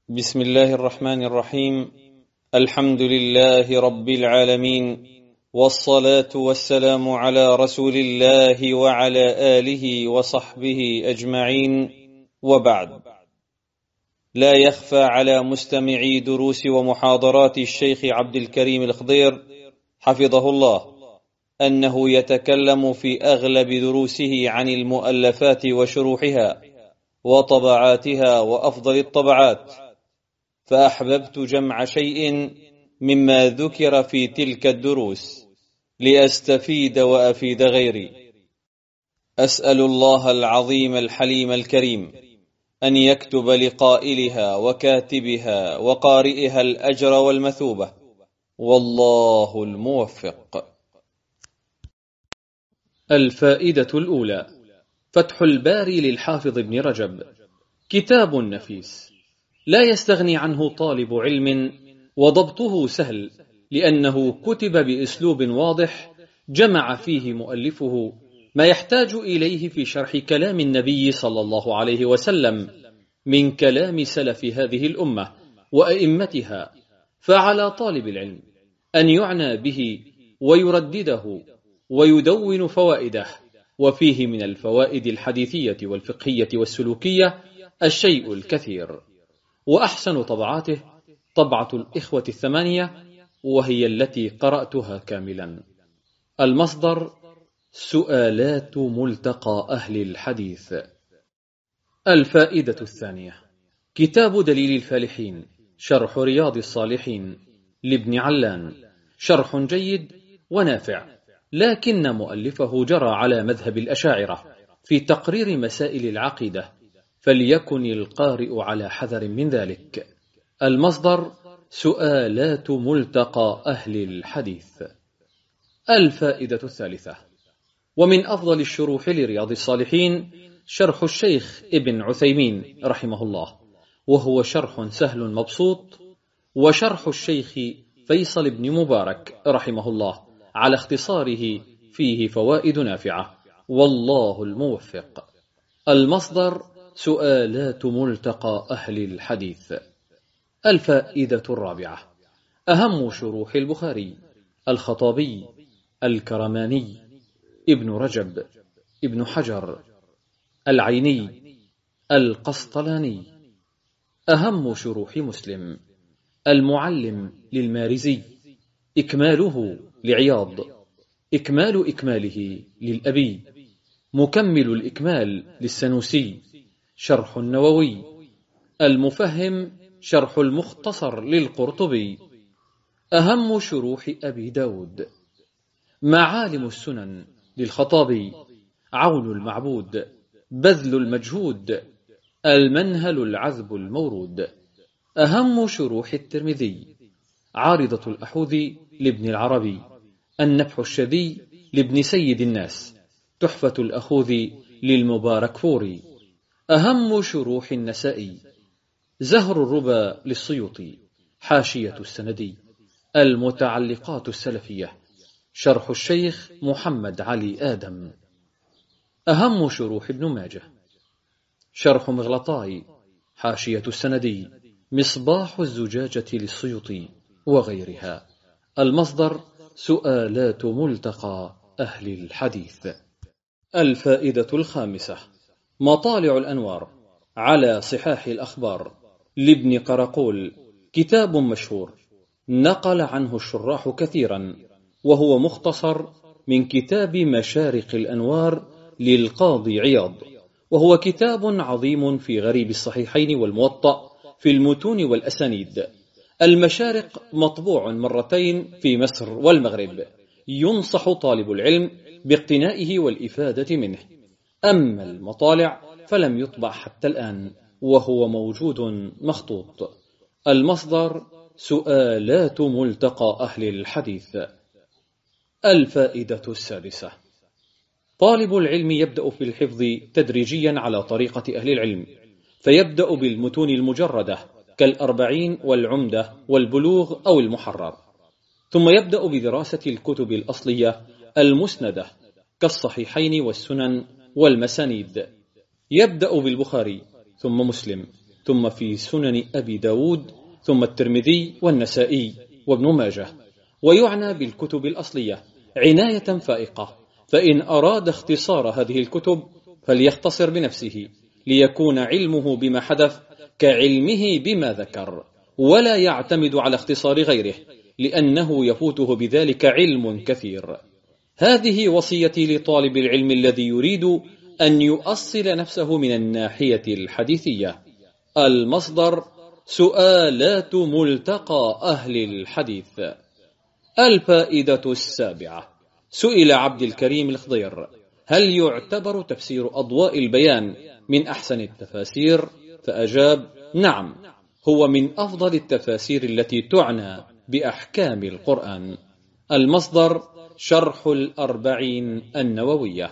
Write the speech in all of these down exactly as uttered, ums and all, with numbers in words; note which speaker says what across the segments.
Speaker 1: بسم الله الرحمن الرحيم. الحمد لله رب العالمين، والصلاة والسلام على رسول الله وعلى آله وصحبه أجمعين، وبعد. لا يخفى على مستمعي دروس ومحاضرات الشيخ عبد الكريم الخضير حفظه الله أنه يتكلم في أغلب دروسه عن المؤلفات وشروحها وطبعاتها وأفضل الطبعات، فأحببت جمع شيء مما ذكر في تلك الدروس لأستفيد وأفيد غيري. أسأل الله العظيم الحليم الكريم أن يكتب لقائلها وكاتبها وقارئها الأجر والمثوبة، والله الموفق. الفائدة الأولى: فتح الباري للحافظ ابن رجب، كتاب نفيس لا يستغني عنه طالب علم، وضبطه سهل لأنه كتب بأسلوب واضح جمع فيه مؤلفه ما يحتاج إليه في شرح كلام النبي صلى الله عليه وسلم من كلام سلف هذه الأمة وأئمتها، فعلى طالب العلم أن يعنى به ويردده ويدون فوائده، وفيه من الفوائد الحديثية والفقهية والسلوكية الشيء الكثير. وأحسن طبعاته طبعة الإخوة الثمانية، وهي التي قرأتها كاملا. المصدر: سؤالات ملتقى أهل الحديث. الفائدة الثانية: كتاب دليل الفالحين شرح رياض الصالحين لابن علان، شرح جيد ونافع، لكن مؤلفه جرى على مذهب الأشاعرة في تقرير مسائل العقيدة، فليكن القارئ على حذر من ذلك. المصدر: سؤالات ملتقى أهل الحديث. الفائدة الثالثة: ومن أفضل الشروح لرياض الصالحين شرح الشيخ ابن عثيمين رحمه الله، وهو شرح سهل مبسوط، وشرح الشيخ فيصل بن مبارك رحمه الله على اختصاره فيه فوائد نافعة، والله الموفق. المصدر: سؤالات ملتقى أهل الحديث. الفائدة الرابعة: أهم شروح البخاري: الخطابي، الكرماني، ابن رجب، ابن حجر، العيني، القسطلاني. أهم شروح مسلم: المعلم للمارزي، إكماله لعياض، إكمال إكماله للأبي، مكمل الإكمال للسنوسي، شرح النووي، المفهم شرح المختصر للقرطبي. أهم شروح أبي داود: معالم السنن للخطابي، عون المعبود، بذل المجهود، المنهل العذب المورود. أهم شروح الترمذي: عارضة الأحوذي لابن العربي، النفح الشذي لابن سيد الناس، تحفة الأخوذي للمبارك فوري. أهم شروح النسائي: زهر الربا للسيوطي، حاشية السندي، المتعلقات السلفية، شرح الشيخ محمد علي آدم. أهم شروح ابن ماجه: شرح مغلطاي، حاشية السندي، مصباح الزجاجة للسيوطي، وغيرها. المصدر: سؤالات ملتقى أهل الحديث. الفائدة الخامسة: مطالع الأنوار على صحاح الأخبار لابن قرقول، كتاب مشهور نقل عنه الشراح كثيرا، وهو مختصر من كتاب مشارق الأنوار للقاضي عياض، وهو كتاب عظيم في غريب الصحيحين والموطأ في المتون والأسانيد. المشارق مطبوع مرتين في مصر والمغرب، ينصح طالب العلم باقتنائه والإفادة منه. أما المطالع فلم يطبع حتى الآن، وهو موجود مخطوط. المصدر: سؤالات ملتقى أهل الحديث. الفائدة السادسة: طالب العلم يبدأ في الحفظ تدريجيا على طريقة أهل العلم، فيبدأ بالمتون المجردة كالأربعين والعمدة والبلوغ أو المحرر، ثم يبدأ بدراسة الكتب الأصلية المسندة كالصحيحين والسنن والمسانيد. يبدأ بالبخاري ثم مسلم ثم في سنن أبي داود، ثم الترمذي والنسائي وابن ماجه. ويعنى بالكتب الأصلية عناية فائقة، فإن أراد اختصار هذه الكتب فليختصر بنفسه، ليكون علمه بما حدث كعلمه بما ذكر، ولا يعتمد على اختصار غيره، لأنه يفوته بذلك علم كثير. هذه وصيتي لطالب العلم الذي يريد أن يؤصل نفسه من الناحية الحديثية. المصدر: سؤالات ملتقى أهل الحديث. الفائدة السابعة: سئل عبد الكريم الخضير: هل يعتبر تفسير أضواء البيان من أحسن التفاسير؟ فأجاب: نعم، هو من أفضل التفاسير التي تعنى بأحكام القرآن. المصدر: شرح الأربعين النووية.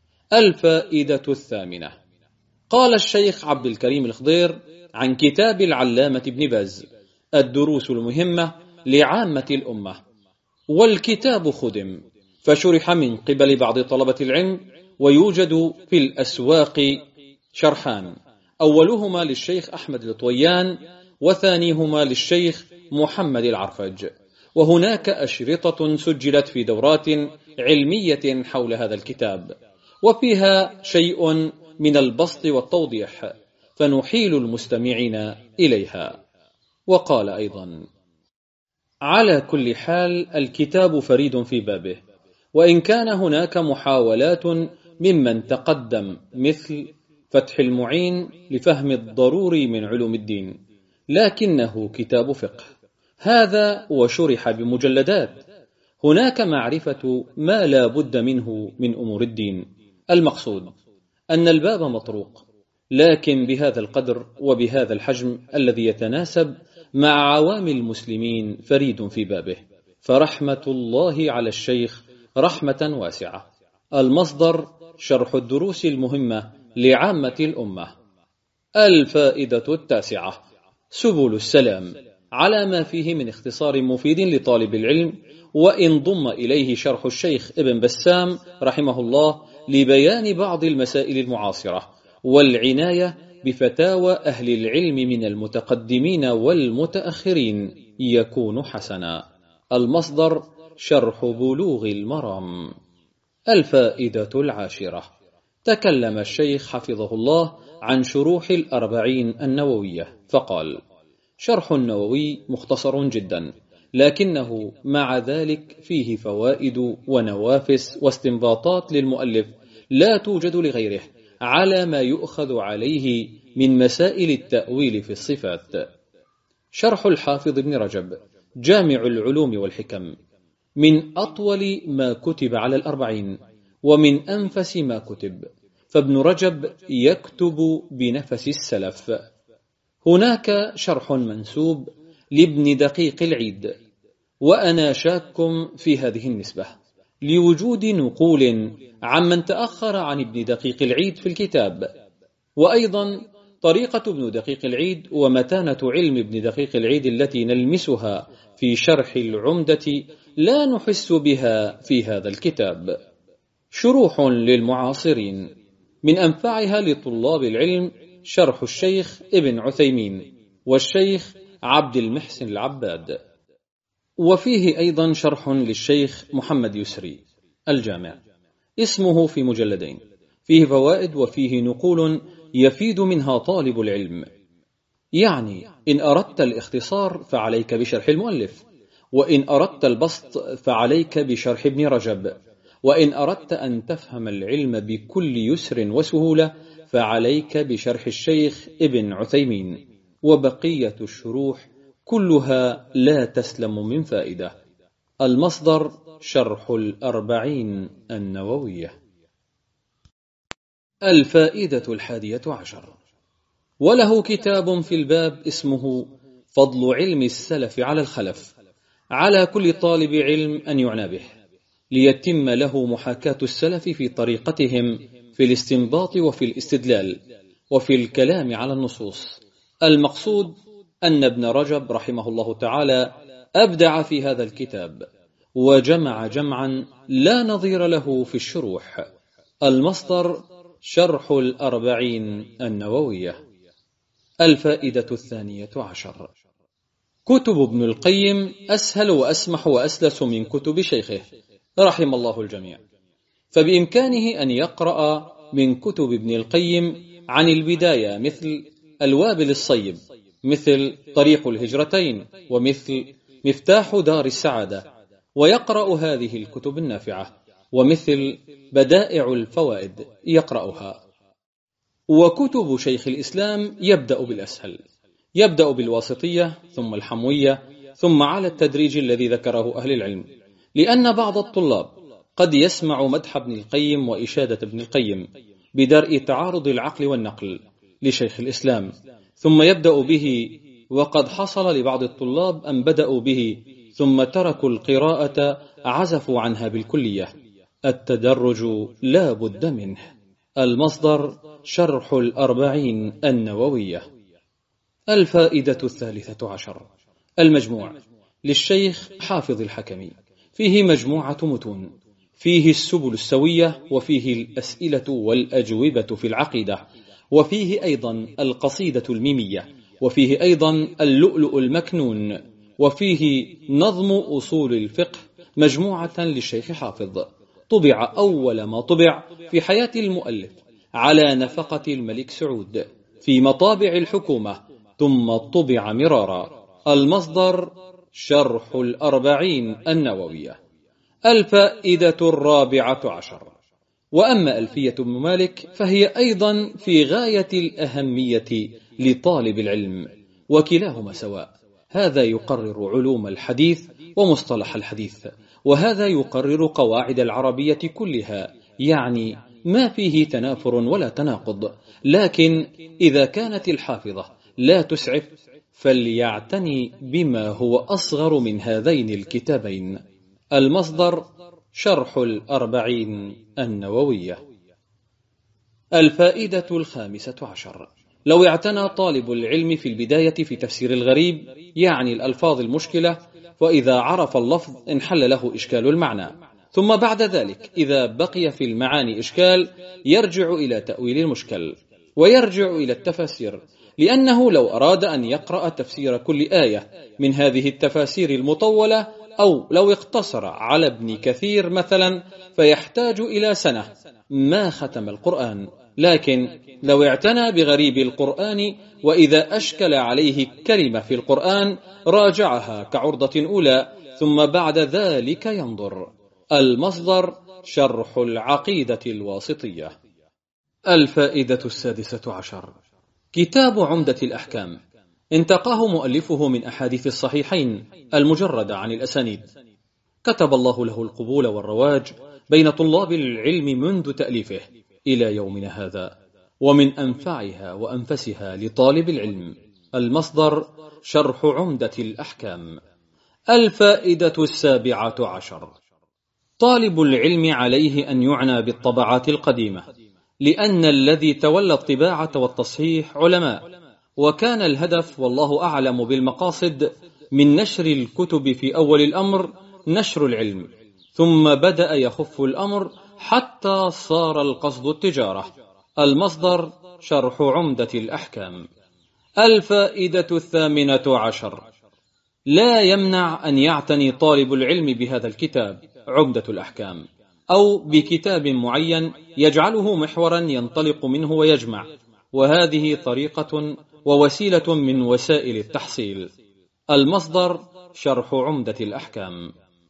Speaker 1: الفائدة الثامنة: قال الشيخ عبد الكريم الخضير عن كتاب العلامة ابن باز: الدروس المهمة لعامة الأمة. والكتاب خدم، فشرح من قبل بعض طلبة العلم، ويوجد في الأسواق شرحان: أولهما للشيخ أحمد الطويان، وثانيهما للشيخ محمد العرفج. وهناك أشرطة سجلت في دورات علمية حول هذا الكتاب، وفيها شيء من البسط والتوضيح، فنحيل المستمعين إليها. وقال أيضا: على كل حال الكتاب فريد في بابه، وإن كان هناك محاولات ممن تقدم مثل فتح المعين لفهم الضروري من علوم الدين، لكنه كتاب فقه هذا، وشرح بمجلدات. هناك معرفة ما لا بد منه من أمور الدين. المقصود أن الباب مطروق، لكن بهذا القدر وبهذا الحجم الذي يتناسب مع عوام المسلمين فريد في بابه، فرحمة الله على الشيخ رحمة واسعة. المصدر: شرح الدروس المهمة لعامة الأمة. الفائدة التاسعة: سبل السلام، على ما فيه من اختصار مفيد لطالب العلم، وإن ضم إليه شرح الشيخ ابن بسام رحمه الله لبيان بعض المسائل المعاصرة، والعناية بفتاوى أهل العلم من المتقدمين والمتأخرين، يكون حسنا. المصدر: شرح بلوغ المرام. الفائدة العاشرة: تكلم الشيخ حفظه الله عن شروح الأربعين النووية، فقال: شرح النووي مختصر جدا، لكنه مع ذلك فيه فوائد ونوافس واستنباطات للمؤلف لا توجد لغيره، على ما يؤخذ عليه من مسائل التأويل في الصفات. شرح الحافظ ابن رجب جامع العلوم والحكم من أطول ما كتب على الأربعين، ومن أنفس ما كتب، فابن رجب يكتب بنفس السلف. هناك شرح منسوب لابن دقيق العيد، وأنا شاك في هذه النسبة لوجود نقول عمن تأخر عن ابن دقيق العيد في الكتاب. وأيضا طريقة ابن دقيق العيد ومتانة علم ابن دقيق العيد التي نلمسها في شرح العمدة لا نحس بها في هذا الكتاب. شروح للمعاصرين، من أنفعها لطلاب العلم شرح الشيخ ابن عثيمين والشيخ عبد المحسن العباد، وفيه أيضا شرح للشيخ محمد يسري الجامع، اسمه في مجلدين، فيه فوائد وفيه نقول يفيد منها طالب العلم. يعني إن أردت الاختصار فعليك بشرح المؤلف، وإن أردت البسط فعليك بشرح ابن رجب، وإن أردت أن تفهم العلم بكل يسر وسهولة فعليك بشرح الشيخ ابن عثيمين. وبقية الشروح كلها لا تسلم من فائدة. المصدر: شرح الأربعين النووية. الفائدة الحادية عشر: وله كتاب في الباب اسمه فضل علم السلف على الخلف، على كل طالب علم أن يعنى به، ليتم له محاكاة السلف في طريقتهم في الاستنباط وفي الاستدلال وفي الكلام على النصوص. المقصود أن ابن رجب رحمه الله تعالى أبدع في هذا الكتاب، وجمع جمعا لا نظير له في الشروح. المصدر: شرح الأربعين النووية. الفائدة الثانية عشر: كتب ابن القيم أسهل وأسمح وأسلس من كتب شيخه رحم الله الجميع، فبإمكانه أن يقرأ من كتب ابن القيم عن البداية مثل الوابل الصيب، مثل طريق الهجرتين، ومثل مفتاح دار السعادة، ويقرأ هذه الكتب النافعة، ومثل بدائع الفوائد يقرأها. وكتب شيخ الإسلام يبدأ بالأسهل، يبدأ بالواسطية ثم الحموية ثم على التدريج الذي ذكره أهل العلم، لأن بعض الطلاب قد يسمع مدح ابن القيم وإشادة ابن القيم بدرء تعارض العقل والنقل لشيخ الإسلام، ثم يبدأ به، وقد حصل لبعض الطلاب أن بدأوا به ثم تركوا القراءة، عزفوا عنها بالكلية. التدرج لا بد منه. المصدر: شرح الأربعين النووية. الفائدة الثالثة عشر: المجموع للشيخ حافظ الحكمي، فيه مجموعة متون، فيه السبل السوية، وفيه الأسئلة والأجوبة في العقيدة، وفيه أيضا القصيدة الميمية، وفيه أيضا اللؤلؤ المكنون، وفيه نظم أصول الفقه، مجموعة للشيخ حافظ، طبع أول ما طبع في حياة المؤلف على نفقة الملك سعود في مطابع الحكومة، ثم طبع مرارا. المصدر: شرح الأربعين النووية. الفائدة الرابعة عشر: وأما ألفية ابن مالك فهي أيضا في غاية الأهمية لطالب العلم، وكلاهما سواء، هذا يقرر علوم الحديث ومصطلح الحديث، وهذا يقرر قواعد العربية كلها، يعني ما فيه تنافر ولا تناقض. لكن إذا كانت الحافظة لا تسعف فليعتني بما هو أصغر من هذين الكتابين. المصدر: شرح الأربعين النووية. الفائدة الخامسة عشر: لو اعتنى طالب العلم في البداية في تفسير الغريب، يعني الألفاظ المشكلة، وإذا عرف اللفظ انحل له إشكال المعنى، ثم بعد ذلك إذا بقي في المعاني إشكال يرجع إلى تأويل المشكل ويرجع إلى التفاسير، لأنه لو أراد أن يقرأ تفسير كل آية من هذه التفاسير المطولة، أو لو اقتصر على ابن كثير مثلا، فيحتاج إلى سنة ما ختم القرآن. لكن لو اعتنى بغريب القرآن، وإذا أشكل عليه كلمة في القرآن راجعها كعرضة أولى، ثم بعد ذلك ينظر. المصدر: شرح العقيدة الواسطية. الفائدة السادسة عشر: كتاب عمدة الأحكام انتقاه مؤلفه من أحاديث الصحيحين المجردة عن الأسانيد، كتب الله له القبول والرواج بين طلاب العلم منذ تأليفه إلى يومنا هذا، ومن أنفعها وأنفسها لطالب العلم. المصدر: شرح عمدة الأحكام. الفائدة السابعة عشر: طالب العلم عليه أن يعنى بالطبعات القديمة، لأن الذي تولى الطباعة والتصحيح علماء، وكان الهدف والله أعلم بالمقاصد من نشر الكتب في أول الأمر نشر العلم، ثم بدأ يخف الأمر حتى صار القصد التجارة. المصدر: شرح عمدة الأحكام. الفائدة الثامنة عشر: لا يمنع أن يعتني طالب العلم بهذا الكتاب عمدة الأحكام، أو بكتاب معين يجعله محورا ينطلق منه ويجمع، وهذه طريقة ووسيلة من وسائل التحصيل. المصدر: شرح عمدة الأحكام.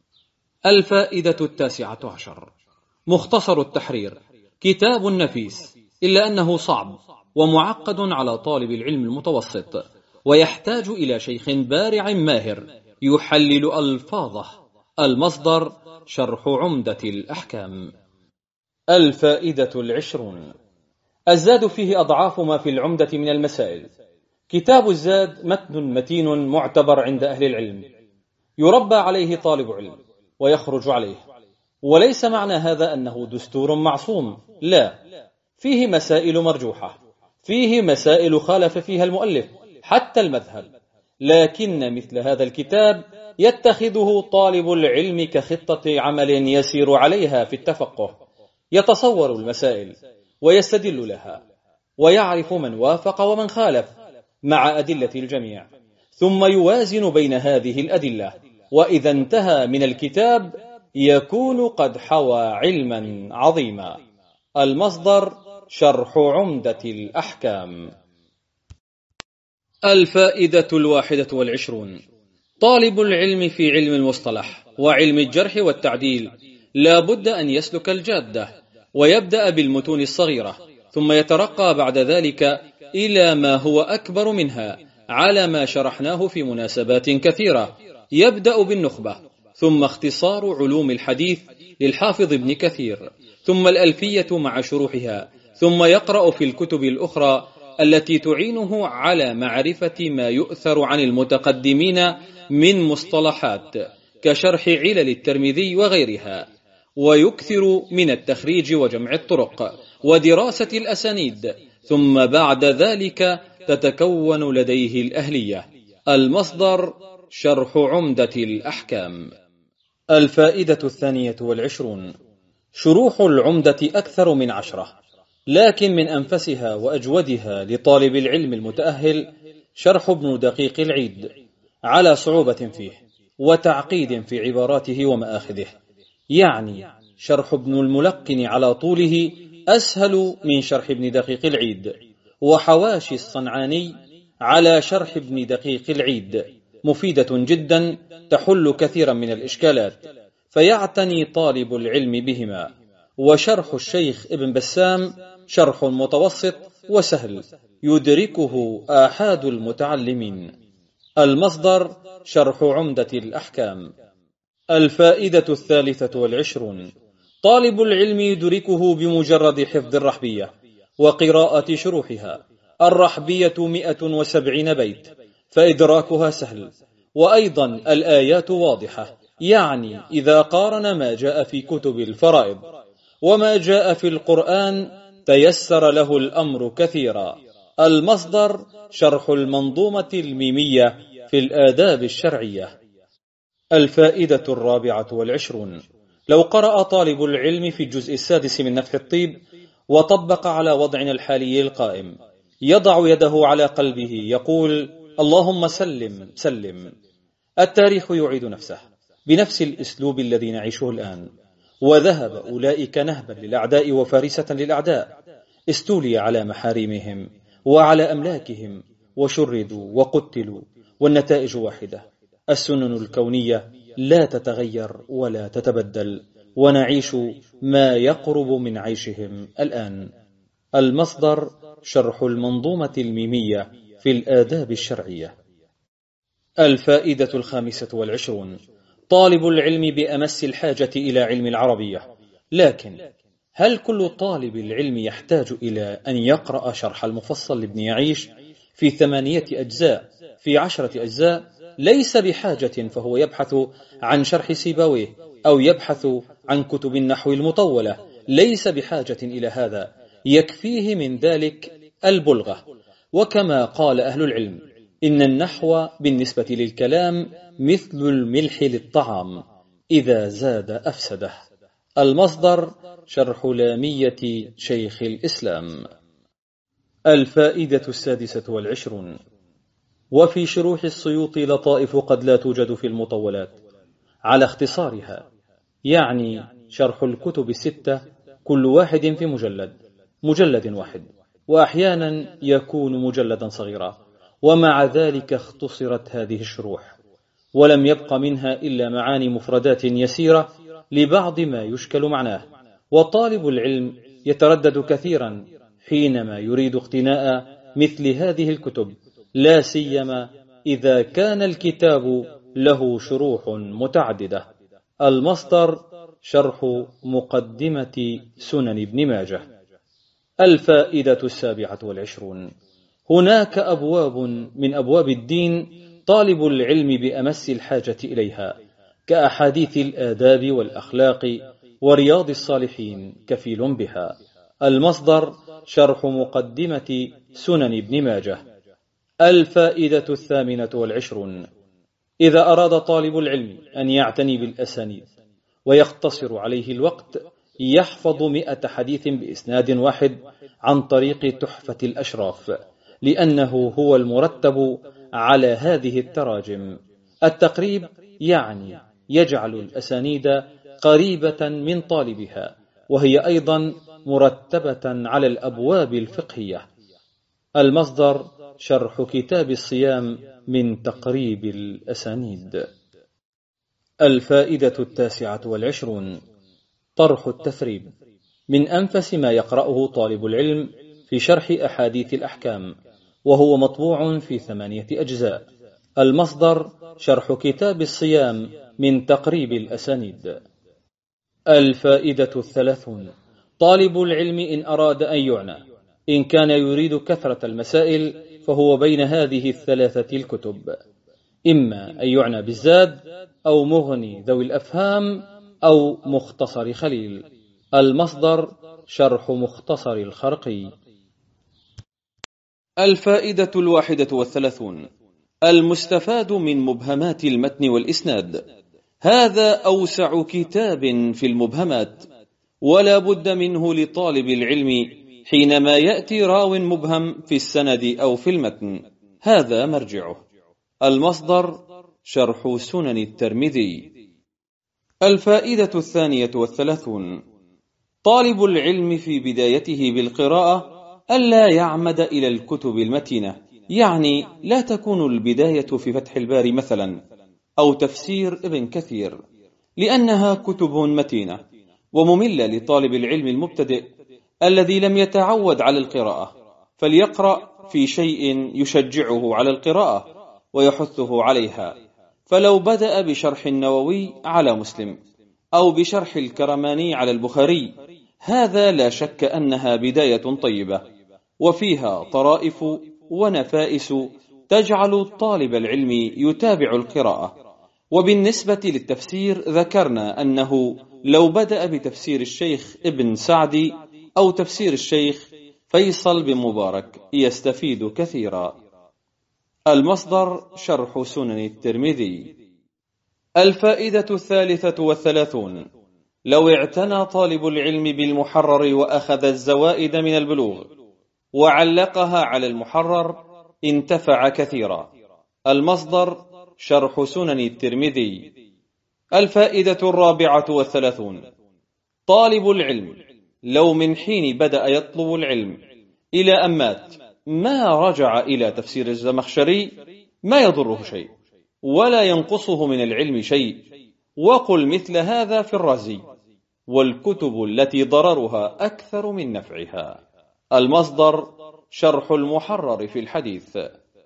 Speaker 1: الفائدة التاسعة عشر: مختصر التحرير كتاب نفيس، إلا أنه صعب ومعقد على طالب العلم المتوسط، ويحتاج إلى شيخ بارع ماهر يحلل ألفاظه. المصدر: شرح عمدة الأحكام. الفائدة العشرون: الزاد فيه أضعاف ما في العمدة من المسائل. كتاب الزاد متن متين معتبر عند أهل العلم، يربى عليه طالب علم ويخرج عليه، وليس معنى هذا أنه دستور معصوم، لا، فيه مسائل مرجوحة، فيه مسائل خالف فيها المؤلف حتى المذهب، لكن مثل هذا الكتاب يتخذه طالب العلم كخطة عمل يسير عليها في التفقه، يتصور المسائل ويستدل لها ويعرف من وافق ومن خالف، مع أدلة الجميع، ثم يوازن بين هذه الأدلة، وإذا انتهى من الكتاب يكون قد حوى علما عظيما. المصدر شرح عمدة الأحكام. الفائدة الواحدة والعشرون: طالب العلم في علم المصطلح وعلم الجرح والتعديل لا بد أن يسلك الجادة، ويبدأ بالمتون الصغيرة، ثم يترقى بعد ذلك إلى ما هو أكبر منها على ما شرحناه في مناسبات كثيرة. يبدأ بالنخبة، ثم اختصار علوم الحديث للحافظ ابن كثير، ثم الألفية مع شروحها، ثم يقرأ في الكتب الأخرى التي تعينه على معرفة ما يؤثر عن المتقدمين من مصطلحات كشرح علل الترمذي وغيرها، ويكثر من التخريج وجمع الطرق ودراسة الأسانيد، ثم بعد ذلك تتكون لديه الأهلية. المصدر شرح عمدة الأحكام. الفائدة الثانية والعشرون: شروح العمدة أكثر من عشرة، لكن من أنفسها وأجودها لطالب العلم المتأهل شرح ابن دقيق العيد، على صعوبة فيه وتعقيد في عباراته ومآخذه. يعني شرح ابن الملقن على طوله أسهل من شرح ابن دقيق العيد، وحواشي الصنعاني على شرح ابن دقيق العيد مفيدة جدا تحل كثيرا من الإشكالات، فيعتني طالب العلم بهما. وشرح الشيخ ابن بسام شرح متوسط وسهل يدركه آحاد المتعلمين. المصدر شرح عمدة الأحكام. الفائدة الثالثة والعشرون: طالب العلم يدركه بمجرد حفظ الرحبية وقراءة شروحها. الرحبية مئة وسبعين بيت، فإدراكها سهل، وأيضا الآيات واضحة، يعني إذا قارن ما جاء في كتب الفرائض وما جاء في القرآن تيسر له الأمر كثيرا. المصدر شرح المنظومة الميمية في الآداب الشرعية. الفائدة الرابعة والعشرون: لو قرأ طالب العلم في الجزء السادس من نفح الطيب وطبق على وضعنا الحالي القائم، يضع يده على قلبه يقول: اللهم سلم سلم. التاريخ يعيد نفسه بنفس الأسلوب الذي نعيشه الآن، وذهب أولئك نهبا للأعداء وفارسة للأعداء، استولي على محارمهم وعلى أملاكهم وشردوا وقتلوا، والنتائج واحدة: السنن الكونية لا تتغير ولا تتبدل، ونعيش ما يقرب من عيشهم الآن. المصدر شرح المنظومة الميمية في الآداب الشرعية. الفائدة الخامسة والعشرون: طالب العلم بأمس الحاجة إلى علم العربية، لكن هل كل طالب العلم يحتاج إلى أن يقرأ شرح المفصل لابن يعيش في ثمانية أجزاء في عشرة أجزاء؟ ليس بحاجة، فهو يبحث عن شرح سيبويه أو يبحث عن كتب النحو المطولة، ليس بحاجة إلى هذا، يكفيه من ذلك البلغة. وكما قال أهل العلم: إن النحو بالنسبة للكلام مثل الملح للطعام، إذا زاد أفسده. المصدر شرح لامية شيخ الإسلام. الفائدة السادسة والعشرون: وفي شروح السيوطي لطائف قد لا توجد في المطولات على اختصارها، يعني شرح الكتب الستة كل واحد في مجلد مجلد واحد، وأحيانا يكون مجلدا صغيرا، ومع ذلك اختصرت هذه الشروح، ولم يبق منها إلا معاني مفردات يسيرة لبعض ما يشكل معناه. وطالب العلم يتردد كثيرا حينما يريد اقتناء مثل هذه الكتب، لا سيما إذا كان الكتاب له شروح متعددة. المصدر شرح مقدمة سنن ابن ماجه. الفائدة السابعة والعشرون: هناك أبواب من أبواب الدين طالب العلم بأمس الحاجة إليها، كأحاديث الآداب والأخلاق ورياض الصالحين كفيل بها. المصدر شرح مقدمة سنن ابن ماجه. الفائدة الثامنة والعشرون: إذا أراد طالب العلم أن يعتني بالأسانيد ويقتصر عليه الوقت، يحفظ مئة حديث بإسناد واحد عن طريق تحفة الأشراف لأنه هو المرتب على هذه التراجم. التقريب يعني يجعل الأسانيد قريبة من طالبها، وهي أيضا مرتبة على الأبواب الفقهية. المصدر: شرح كتاب الصيام من تقريب الأسانيد. الفائدة التاسعة والعشرون: طرح التثريب. من أنفس ما يقرأه طالب العلم في شرح أحاديث الأحكام، وهو مطبوع في ثمانية أجزاء. المصدر: شرح كتاب الصيام من تقريب الأسانيد. الفائدة الثلاثون: طالب العلم إن أراد أن يعنى، إن كان يريد كثرة المسائل فهو بين هذه الثلاثة الكتب، إما أن يعنى بالزاد أو مغني ذوي الأفهام أو مختصر خليل. المصدر: شرح مختصر الخرقي. الفائدة الواحدة والثلاثون: المستفاد من مبهمات المتن والإسناد. هذا أوسع كتاب في المبهمات، ولا بد منه لطالب العلم حينما يأتي راو مبهم في السند أو في المتن، هذا مرجعه. المصدر: شرح سنن الترمذي. الفائدة الثانية والثلاثون: طالب العلم في بدايته بالقراءة ألا يعمد إلى الكتب المتينة، يعني لا تكون البداية في فتح الباري مثلا أو تفسير ابن كثير، لأنها كتب متينة ومملة لطالب العلم المبتدئ الذي لم يتعود على القراءة، فليقرأ في شيء يشجعه على القراءة ويحثه عليها. فلو بدأ بشرح النووي على مسلم أو بشرح الكرماني على البخاري، هذا لا شك أنها بداية طيبة وفيها طرائف ونفائس تجعل طالب العلم يتابع القراءة. وبالنسبة للتفسير ذكرنا أنه لو بدأ بتفسير الشيخ ابن سعدي أو تفسير الشيخ فيصل بن مبارك يستفيد كثيرا. المصدر: شرح سنن الترمذي. الفائدة الثالثة والثلاثون: لو اعتنى طالب العلم بالمحرر وأخذ الزوائد من البلوغ وعلقها على المحرر انتفع كثيرا. المصدر: شرح سنن الترمذي. الفائدة الرابعة والثلاثون: طالب العلم لو من حين بدأ يطلب العلم إلى أن مات ما رجع إلى تفسير الزمخشري ما يضره شيء ولا ينقصه من العلم شيء، وقل مثل هذا في الرازي: والكتب التي ضررها أكثر من نفعها. المصدر: شرح المحرر في الحديث.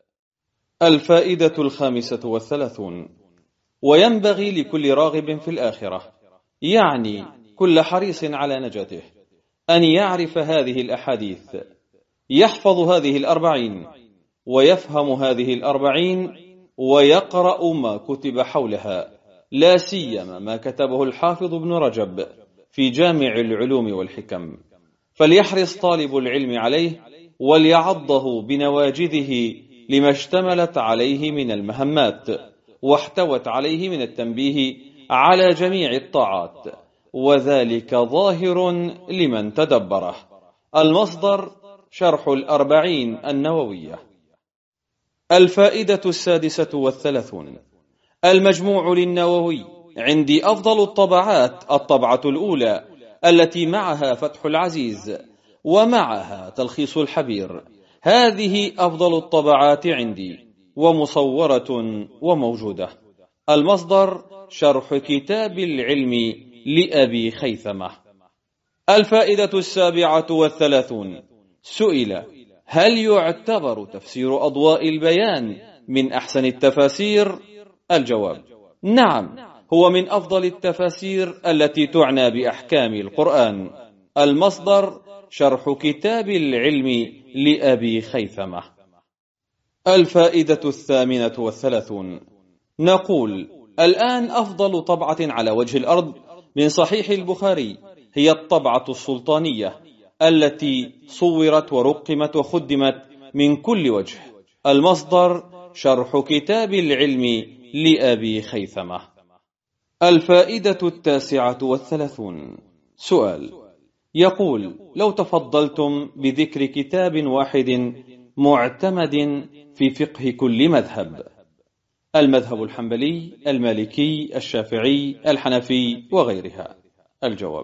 Speaker 1: الفائدة الخامسة والثلاثون: وينبغي لكل راغب في الآخرة، يعني كل حريص على نجاته، أن يعرف هذه الأحاديث، يحفظ هذه الأربعين ويفهم هذه الأربعين ويقرأ ما كتب حولها، لا سيما ما كتبه الحافظ ابن رجب في جامع العلوم والحكم، فليحرص طالب العلم عليه وليعضه بنواجذه لما اشتملت عليه من المهمات واحتوت عليه من التنبيه على جميع الطاعات، وذلك ظاهر لمن تدبره. المصدر: شرح الأربعين النووية. الفائدة السادسة والثلاثون: المجموع للنووي عندي أفضل الطبعات الطبعة الأولى التي معها فتح العزيز ومعها تلخيص الحبير، هذه أفضل الطبعات عندي ومصورة وموجودة. المصدر: شرح كتاب العلم لأبي خيثمة. الفائدة السابعة والثلاثون: سئل: هل يعتبر تفسير أضواء البيان من أحسن التفاسير؟ الجواب: نعم، هو من أفضل التفاسير التي تعنى بأحكام القرآن. المصدر: شرح كتاب العلم لأبي خيثمة. الفائدة الثامنة والثلاثون: نقول الآن أفضل طبعة على وجه الأرض من صحيح البخاري هي الطبعة السلطانية التي صورت ورقمت وخدمت من كل وجه. المصدر: شرح كتاب العلم لأبي خيثمة. الفائدة التاسعة والثلاثون: سؤال يقول: لو تفضلتم بذكر كتاب واحد معتمد في فقه كل مذهب: المذهب الحنبلي، المالكي، الشافعي، الحنفي وغيرها. الجواب: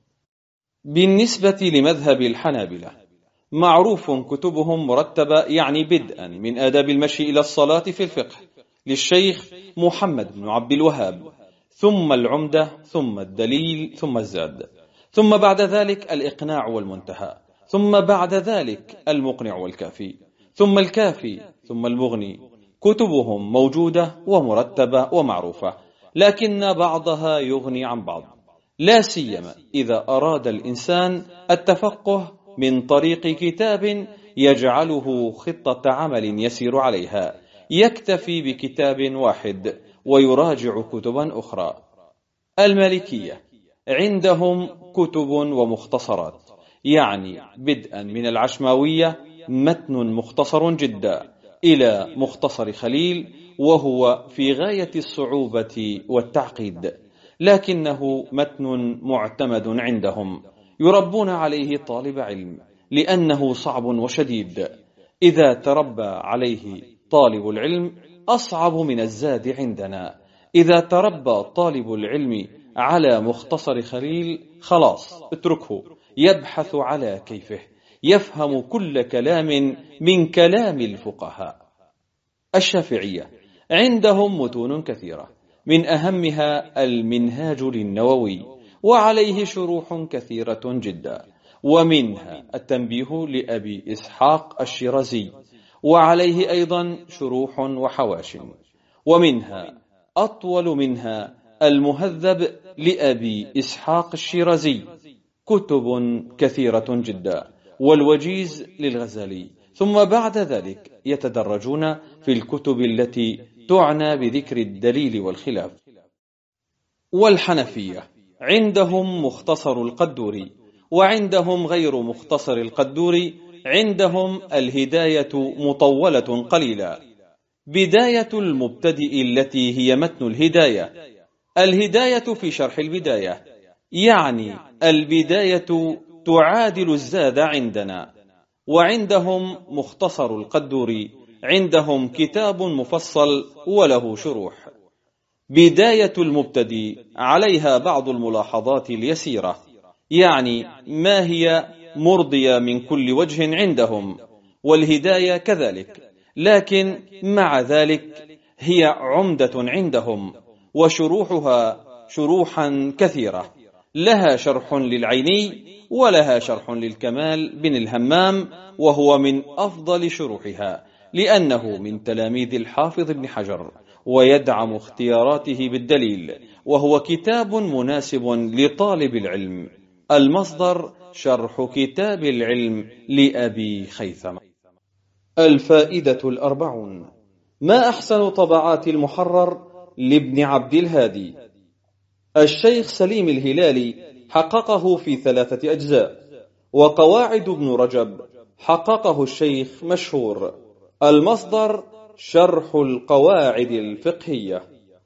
Speaker 1: بالنسبة لمذهب الحنابلة معروف كتبهم مرتبة، يعني بدءا من آداب المشي إلى الصلاة في الفقه للشيخ محمد بن عبد الوهاب، ثم العمدة، ثم الدليل، ثم الزاد، ثم بعد ذلك الإقناع والمنتهى، ثم بعد ذلك المقنع والكافي، ثم الكافي، ثم المغني. كتبهم موجودة ومرتبة ومعروفة، لكن بعضها يغني عن بعض، لا سيما إذا أراد الإنسان التفقه من طريق كتاب يجعله خطة عمل يسير عليها، يكتفي بكتاب واحد ويراجع كتبا أخرى. المالكية عندهم كتب ومختصرات، يعني بدءا من العشماوية متن مختصر جدا إلى مختصر خليل، وهو في غاية الصعوبة والتعقيد، لكنه متن معتمد عندهم، يربون عليه طالب علم لأنه صعب وشديد. إذا تربى عليه طالب العلم أصعب من الزاد عندنا. إذا تربى طالب العلم على مختصر خليل خلاص اتركه يبحث على كيفه، يفهم كل كلام من كلام الفقهاء. الشافعية عندهم متون كثيرة، من أهمها المنهاج للنووي، وعليه شروح كثيرة جدا، ومنها التنبيه لأبي إسحاق الشيرازي، وعليه أيضا شروح وحواش، ومنها أطول منها المهذب لأبي إسحاق الشيرازي، كتب كثيرة جدا، والوجيز للغزالي. ثم بعد ذلك يتدرجون في الكتب التي تعنى بذكر الدليل والخلاف. والحنفية عندهم مختصر القدوري، وعندهم غير مختصر القدوري، عندهم الهداية مطولة قليلا. بداية المبتدئ التي هي متن الهداية، الهداية في شرح البداية، يعني البداية تعادل الزاد عندنا. وعندهم مختصر القدوري، عندهم كتاب مفصل وله شروح. بداية المبتدئ عليها بعض الملاحظات اليسيرة، يعني ما هي مرضية من كل وجه عندهم، والهداية كذلك، لكن مع ذلك هي عمدة عندهم، وشروحها شروحا كثيرة، لها شرح للعيني ولها شرح للكمال بن الهمام، وهو من أفضل شروحها لأنه من تلاميذ الحافظ بن حجر، ويدعم اختياراته بالدليل، وهو كتاب مناسب لطالب العلم. المصدر شرح كتاب العلم لأبي خيثمة. الفائدة الأربعون: ما أحسن طبعات المحرر لابن عبد الهادي. الشيخ سليم الهلالي حققه في ثلاثة أجزاء، وقواعد ابن رجب حققه الشيخ مشهور. المصدر شرح القواعد الفقهية.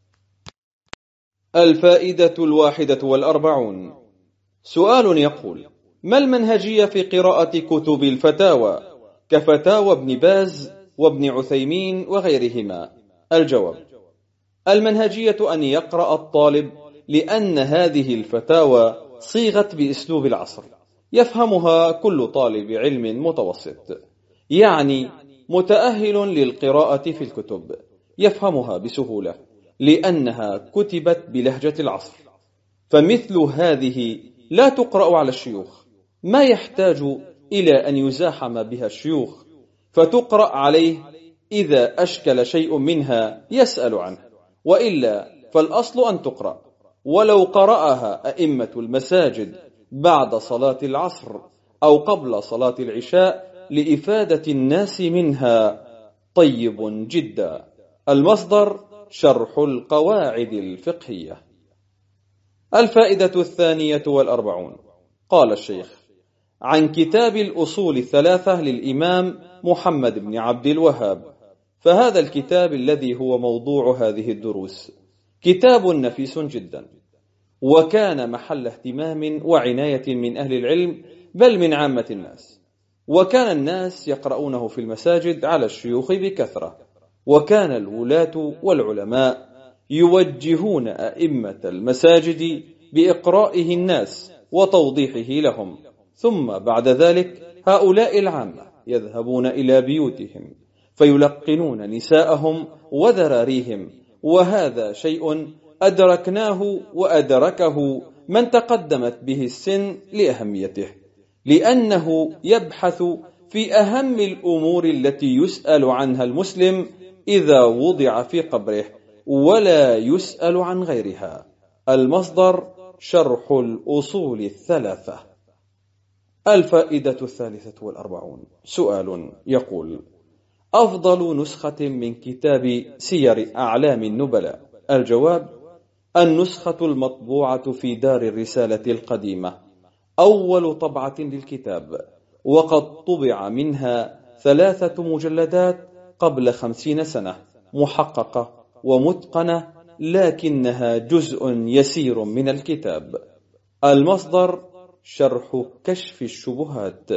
Speaker 1: الفائدة الواحدة والأربعون: سؤال يقول: ما المنهجية في قراءة كتب الفتاوى كفتاوى ابن باز وابن عثيمين وغيرهما؟ الجواب: المنهجية أن يقرأ الطالب، لأن هذه الفتاوى صيغت بأسلوب العصر، يفهمها كل طالب علم متوسط، يعني متأهل للقراءة في الكتب، يفهمها بسهولة لأنها كتبت بلهجة العصر. فمثل هذه لا تقرأ على الشيوخ، ما يحتاج إلى أن يزاحم بها الشيوخ، فتقرأ عليه إذا أشكل شيء منها يسأل عنه، وإلا فالأصل أن تقرأ. ولو قرأها أئمة المساجد بعد صلاة العصر أو قبل صلاة العشاء لإفادة الناس منها طيب جدا. المصدر شرح القواعد الفقهية. الفائدة الثانية والأربعون: قال الشيخ: عن كتاب الأصول الثلاثة للإمام محمد بن عبد الوهاب. فهذا الكتاب الذي هو موضوع هذه الدروس كتاب نفيس جدا، وكان محل اهتمام وعناية من أهل العلم، بل من عامة الناس.
Speaker 2: وكان الناس يقرؤونه في المساجد على الشيوخ بكثرة، وكان الولاة والعلماء يوجهون أئمة المساجد بإقرائه الناس وتوضيحه لهم، ثم بعد ذلك هؤلاء العامة يذهبون إلى بيوتهم فيلقنون نساءهم وذراريهم، وهذا شيء أدركناه وأدركه من تقدمت به السن لأهميته، لأنه يبحث في أهم الأمور التي يسأل عنها المسلم إذا وضع في قبره، ولا يسأل عن غيرها. المصدر: شرح الأصول الثلاثة. الفائدة الثالثة والأربعون. سؤال يقول: أفضل نسخة من كتاب سير أعلام النبلاء؟ الجواب: النسخة المطبوعة في دار الرسالة القديمة، أول طبعة للكتاب، وقد طبع منها ثلاثة مجلدات قبل خمسين سنة، محققة ومتقنة، لكنها جزء يسير من الكتاب. المصدر: شرح كشف الشبهات.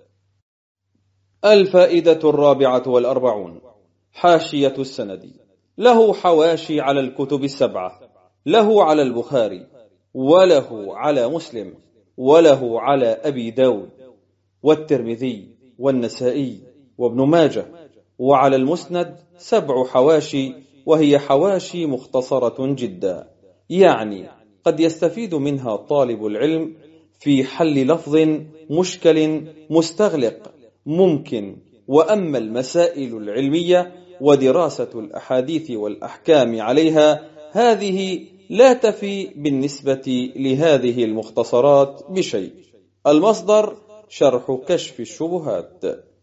Speaker 2: الفائدة الرابعة والأربعون. حاشية السند. له حواشي على الكتب السبعة، له على البخاري، وله على مسلم، وله على أبي داود والترمذي والنسائي وابن ماجه، وعلى المسند سبع حواشي، وهي حواشي مختصرة جدا، يعني قد يستفيد منها طالب العلم في حل لفظ مشكل مستغلق ممكن. وأما المسائل العلمية ودراسة الأحاديث والأحكام عليها، هذه لا تفي بالنسبة لهذه المختصرات بشيء. المصدر: شرح كشف الشبهات.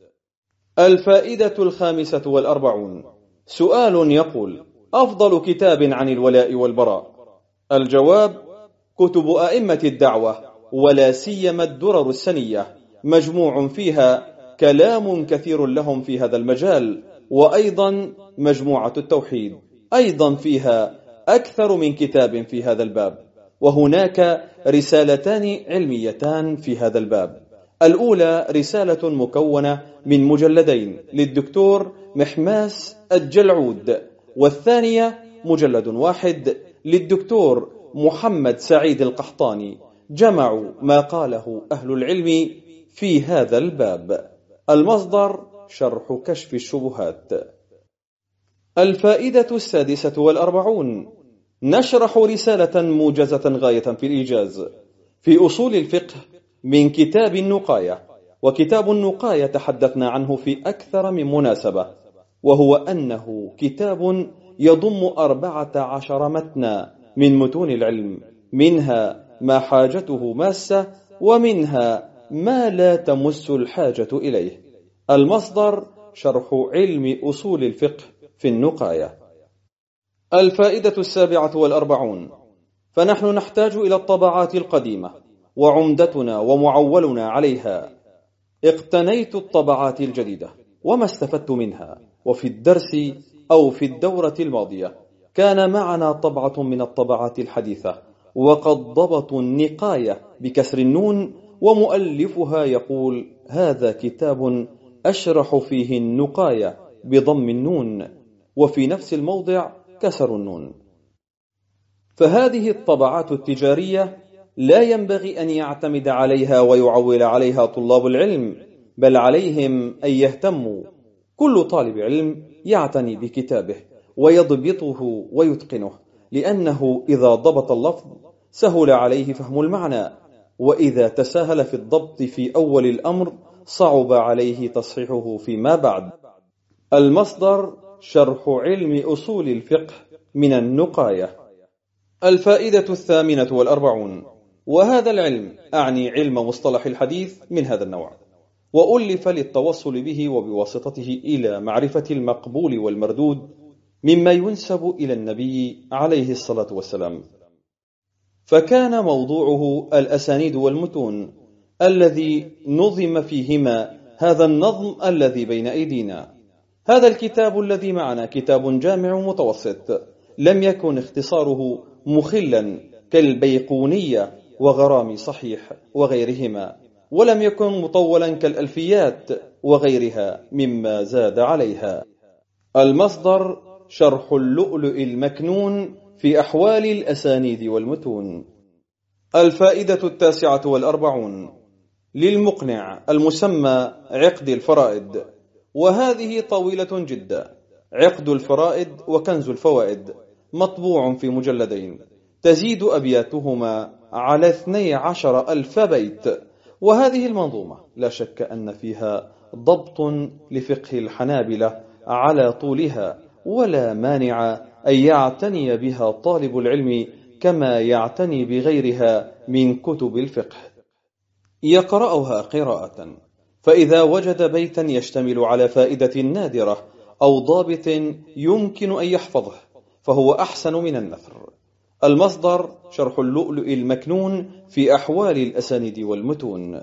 Speaker 2: الفائدة الخامسة والأربعون. سؤال يقول: أفضل كتاب عن الولاء والبراء؟ الجواب: كتب أئمة الدعوة، ولا سيما الدرر السنية، مجموع فيها كلام كثير لهم في هذا المجال، وأيضا مجموعة التوحيد، أيضا فيها أكثر من كتاب في هذا الباب. وهناك رسالتان علميتان في هذا الباب: الأولى رسالة مكونة من مجلدين للدكتور محماس الجلعود، والثانية مجلد واحد للدكتور محمد سعيد القحطاني، جمعوا ما قاله أهل العلم في هذا الباب. المصدر: شرح كشف الشبهات. الفائدة السادسة والأربعون. نشرح رسالة موجزة غاية في الإيجاز في أصول الفقه من كتاب النقاية. وكتاب النقاية تحدثنا عنه في أكثر من مناسبة، وهو أنه كتاب يضم أربعة عشر متنا من متون العلم، منها ما حاجته ماسة، ومنها ما لا تمس الحاجة إليه. المصدر: شرح علم أصول الفقه في النقاية. الفائدة السابعة والأربعون. فنحن نحتاج إلى الطبعات القديمة، وعمدتنا ومعولنا عليها. اقتنيت الطبعات الجديدة وما استفدت منها، وفي الدرس أو في الدورة الماضية كان معنا طبعة من الطبعات الحديثة، وقد ضبطوا النقاية بكسر النون، ومؤلفها يقول: هذا كتاب أشرح فيه النقاية بضم النون، وفي نفس الموضع كسر النون. فهذه الطبعات التجارية لا ينبغي أن يعتمد عليها ويعول عليها طلاب العلم، بل عليهم أن يهتموا. كل طالب علم يعتني بكتابه ويضبطه ويتقنه، لأنه إذا ضبط اللفظ سهل عليه فهم المعنى، وإذا تساهل في الضبط في أول الأمر صعب عليه تصحيحه فيما بعد. المصدر: شرح علم أصول الفقه من النقاية. الفائدة الثامنة والأربعون. وهذا العلم أعني علم مصطلح الحديث من هذا النوع، وألف للتوصل به وبواسطته إلى معرفة المقبول والمردود مما ينسب إلى النبي عليه الصلاة والسلام، فكان موضوعه الأسانيد والمتون الذي نظم فيهما هذا النظم الذي بين أيدينا. هذا الكتاب الذي معنا كتاب جامع متوسط، لم يكن اختصاره مخلا كالبيقونية وغرام صحيح وغيرهما، ولم يكن مطولا كالألفيات وغيرها مما زاد عليها. المصدر شرح اللؤلؤ المكنون في أحوال الأسانيد والمتون. الفائدة التاسعة والأربعون للمقنع المسمى عقد الفرائد، وهذه طويلة جدا. عقد الفرائد وكنز الفوائد مطبوع في مجلدين، تزيد أبياتهما على اثني عشر ألف بيت. وهذه المنظومة لا شك أن فيها ضبط لفقه الحنابلة على طولها، ولا مانع أن يعتني بها طالب العلم كما يعتني بغيرها من كتب الفقه، يقرأها قراءة، فإذا وجد بيتا يشتمل على فائدة نادرة أو ضابط يمكن أن يحفظه فهو أحسن من النثر. المصدر شرح اللؤلؤ المكنون في أحوال الأسانيد والمتون.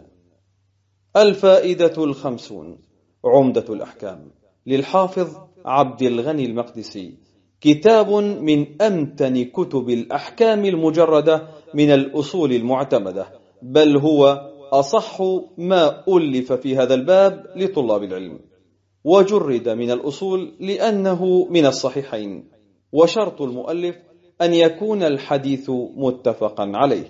Speaker 2: الفائدة الخمسون عمدة الأحكام للحافظ عبد الغني المقدسي، كتاب من أمتن كتب الأحكام المجردة من الأصول المعتمدة، بل هو أصح ما ألف في هذا الباب لطلاب العلم، وجرد من الأصول لأنه من الصحيحين، وشرط المؤلف أن يكون الحديث متفقا عليه.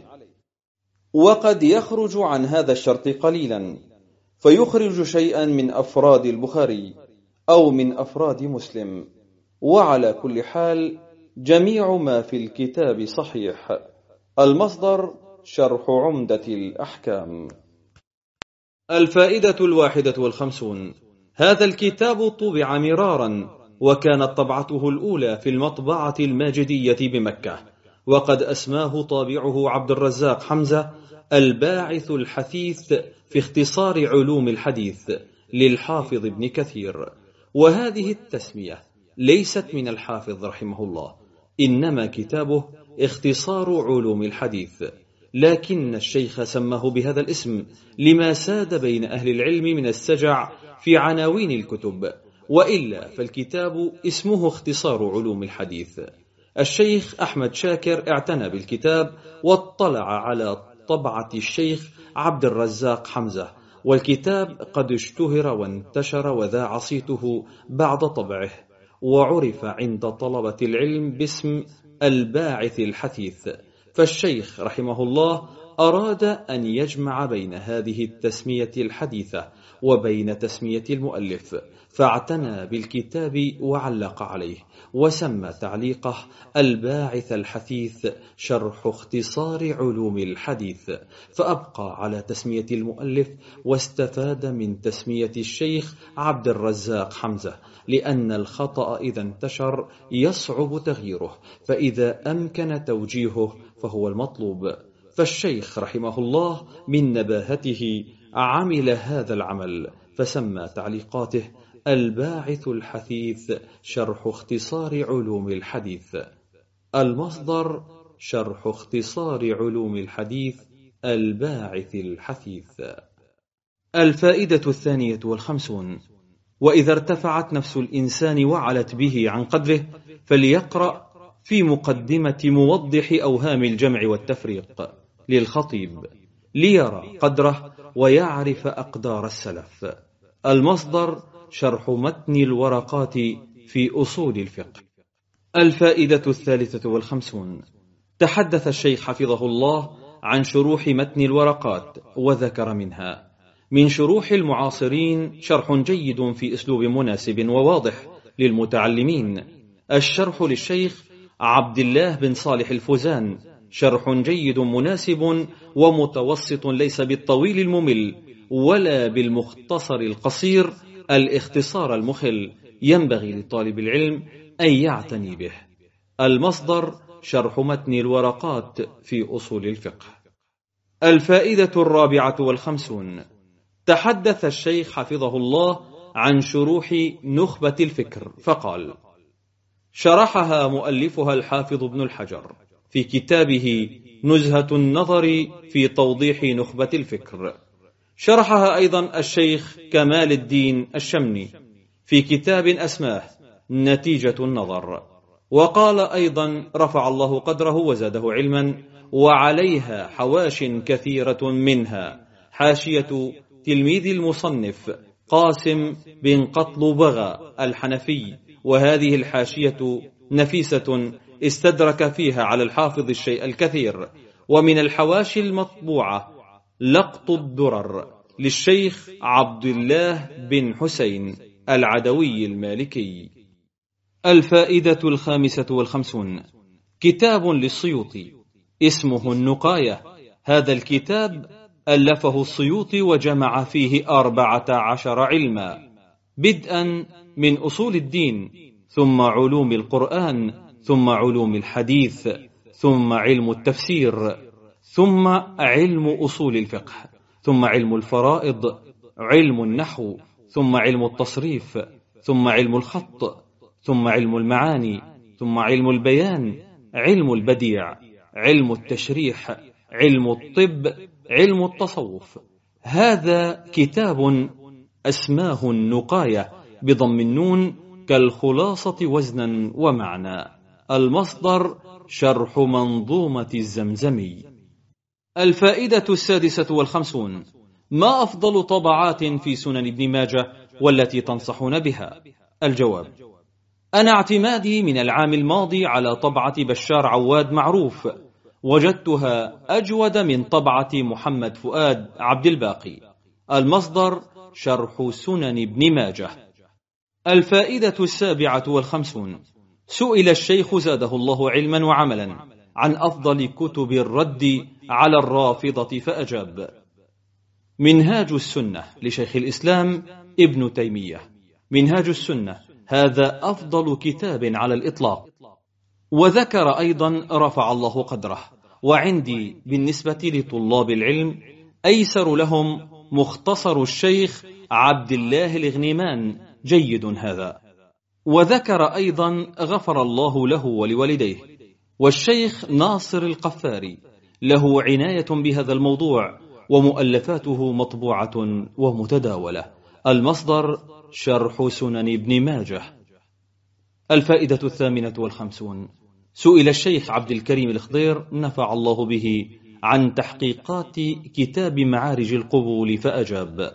Speaker 2: وقد يخرج عن هذا الشرط قليلا فيخرج شيئا من أفراد البخاري أو من أفراد مسلم، وعلى كل حال جميع ما في الكتاب صحيح. المصدر شرح عمدة الأحكام. الفائدة الواحدة والخمسون هذا الكتاب طبع مرارا، وكانت طبعته الأولى في المطبعة الماجدية بمكة، وقد أسماه طابعه عبد الرزاق حمزة الباعث الحثيث في اختصار علوم الحديث للحافظ ابن كثير. وهذه التسمية ليست من الحافظ رحمه الله، إنما كتابه اختصار علوم الحديث، لكن الشيخ سماه بهذا الاسم لما ساد بين أهل العلم من السجع في عناوين الكتب، وإلا فالكتاب اسمه اختصار علوم الحديث. الشيخ أحمد شاكر اعتنى بالكتاب واطلع على طبعة الشيخ عبد الرزاق حمزة، والكتاب قد اشتهر وانتشر وذاع صيته بعد طبعه، وعرف عند طلبة العلم باسم الباعث الحثيث. فالشيخ رحمه الله أراد أن يجمع بين هذه التسمية الحديثة وبين تسمية المؤلف، فاعتنى بالكتاب وعلق عليه، وسمى تعليقه الباعث الحثيث شرح اختصار علوم الحديث، فأبقى على تسمية المؤلف واستفاد من تسمية الشيخ عبد الرزاق حمزة، لأن الخطأ إذا انتشر يصعب تغييره، فإذا أمكن توجيهه فهو المطلوب. فالشيخ رحمه الله من نباهته عمل هذا العمل، فسمى تعليقاته الباعث الحثيث شرح اختصار علوم الحديث. المصدر شرح اختصار علوم الحديث الباعث الحثيث. الفائدة الثانية والخمسون وإذا ارتفعت نفس الإنسان وعلت به عن قدره فليقرأ في مقدمة موضح أوهام الجمع والتفريق للخطيب ليرى قدره ويعرف أقدار السلف. المصدر شرح متن الورقات في أصول الفقه. الفائدة الثالثة والخمسون تحدث الشيخ حفظه الله عن شروح متن الورقات، وذكر منها: من شروح المعاصرين شرح جيد في أسلوب مناسب وواضح للمتعلمين، الشرح للشيخ عبد الله بن صالح الفوزان، شرح جيد مناسب ومتوسط، ليس بالطويل الممل ولا بالمختصر القصير الاختصار المخل، ينبغي لطالب العلم أن يعتني به. المصدر شرح متن الورقات في أصول الفقه. الفائدة الرابعة والخمسون تحدث الشيخ حفظه الله عن شروح نخبة الفكر، فقال: شرحها مؤلفها الحافظ ابن الحجر في كتابه نزهة النظر في توضيح نخبة الفكر. شرحها أيضا الشيخ كمال الدين الشمني في كتاب أسماه نتيجة النظر. وقال أيضا رفع الله قدره وزاده علما: وعليها حواش كثيرة منها
Speaker 1: حاشية تلميذ المصنف قاسم بن قطلبغة الحنفي، وهذه الحاشية نفيسة استدرك فيها على الحافظ الشيء الكثير. ومن الحواشي المطبوعة لقط الدرر للشيخ عبد الله بن حسين العدوي المالكي. الفائدة الخامسة والخمسون، كتاب للسيوطي اسمه النقاية. هذا الكتاب ألفه السيوطي وجمع فيه أربعة عشر علما، بدءا من أصول الدين، ثم علوم القرآن، ثم علوم الحديث، ثم علم التفسير، ثم علم أصول الفقه، ثم علم الفرائض، علم النحو، ثم علم التصريف، ثم علم الخط، ثم علم المعاني، ثم علم البيان، علم البديع، علم التشريح، علم الطب، علم التصوف. هذا كتاب أسماه النقاية بضم النون كالخلاصة وزنا ومعنى. المصدر شرح منظومة الزمزمي. الفائدة السادسة والخمسون، ما أفضل طبعات في سنن ابن ماجه والتي تنصحون بها؟ الجواب: أنا اعتمادي من العام الماضي على طبعة بشار عواد معروف، وجدتها أجود من طبعة محمد فؤاد عبد الباقي. المصدر شرح سنن ابن ماجه. الفائدة السابعة والخمسون، سئل الشيخ زاده الله علما وعملا عن أفضل كتب الرد على الرافضة فأجاب: منهاج السنة لشيخ الإسلام ابن تيمية. منهاج السنة هذا أفضل كتاب على الإطلاق. وذكر أيضا رفع الله قدره، وعندي بالنسبة لطلاب العلم أيسر لهم مختصر الشيخ عبد الله الغنيمان، جيد هذا. وذكر أيضا غفر الله له ولوالديه. والشيخ ناصر القفاري له عناية بهذا الموضوع، ومؤلفاته مطبوعة ومتداولة. المصدر شرح سنن ابن ماجه. الفائدة الثامنة والخمسون، سئل الشيخ عبد الكريم الخضير نفع الله به عن تحقيقات كتاب معارج القبول فأجاب: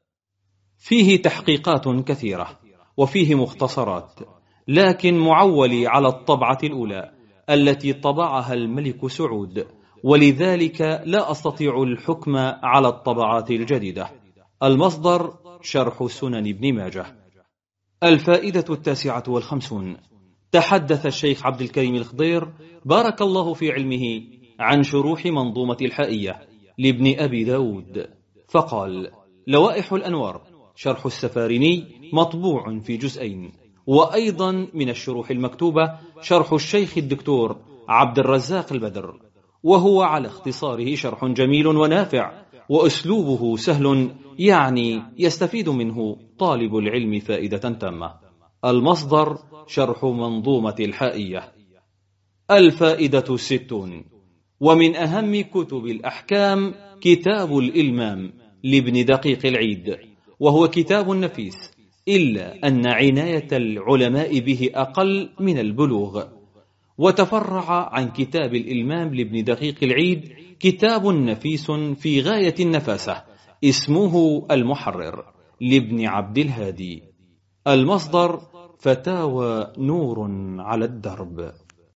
Speaker 1: فيه تحقيقات كثيرة وفيه مختصرات، لكن معولي على الطبعة الأولى التي طبعها الملك سعود، ولذلك لا أستطيع الحكم على الطبعات الجديدة. المصدر شرح سنن ابن ماجه. الفائدة التاسعة والخمسون، تحدث الشيخ عبد الكريم الخضير بارك الله في علمه عن شروح منظومة الحائية لابن أبي داود، فقال: لوائح الأنوار شرح السفاريني مطبوع في جزئين، وأيضا من الشروح المكتوبة شرح الشيخ الدكتور عبد الرزاق البدر، وهو على اختصاره شرح جميل ونافع، وأسلوبه سهل، يعني يستفيد منه طالب العلم فائدة تامة. المصدر شرح منظومة الحائية. الفائدة الستون، ومن أهم كتب الأحكام كتاب الإلمام لابن دقيق العيد، وهو كتاب نفيس، إلا أن عناية العلماء به أقل من البلوغ. وتفرع عن كتاب الإلمام لابن دقيق العيد كتاب نفيس في غاية النفاسة اسمه المحرر لابن عبد الهادي. المصدر فتاوى نور على الدرب.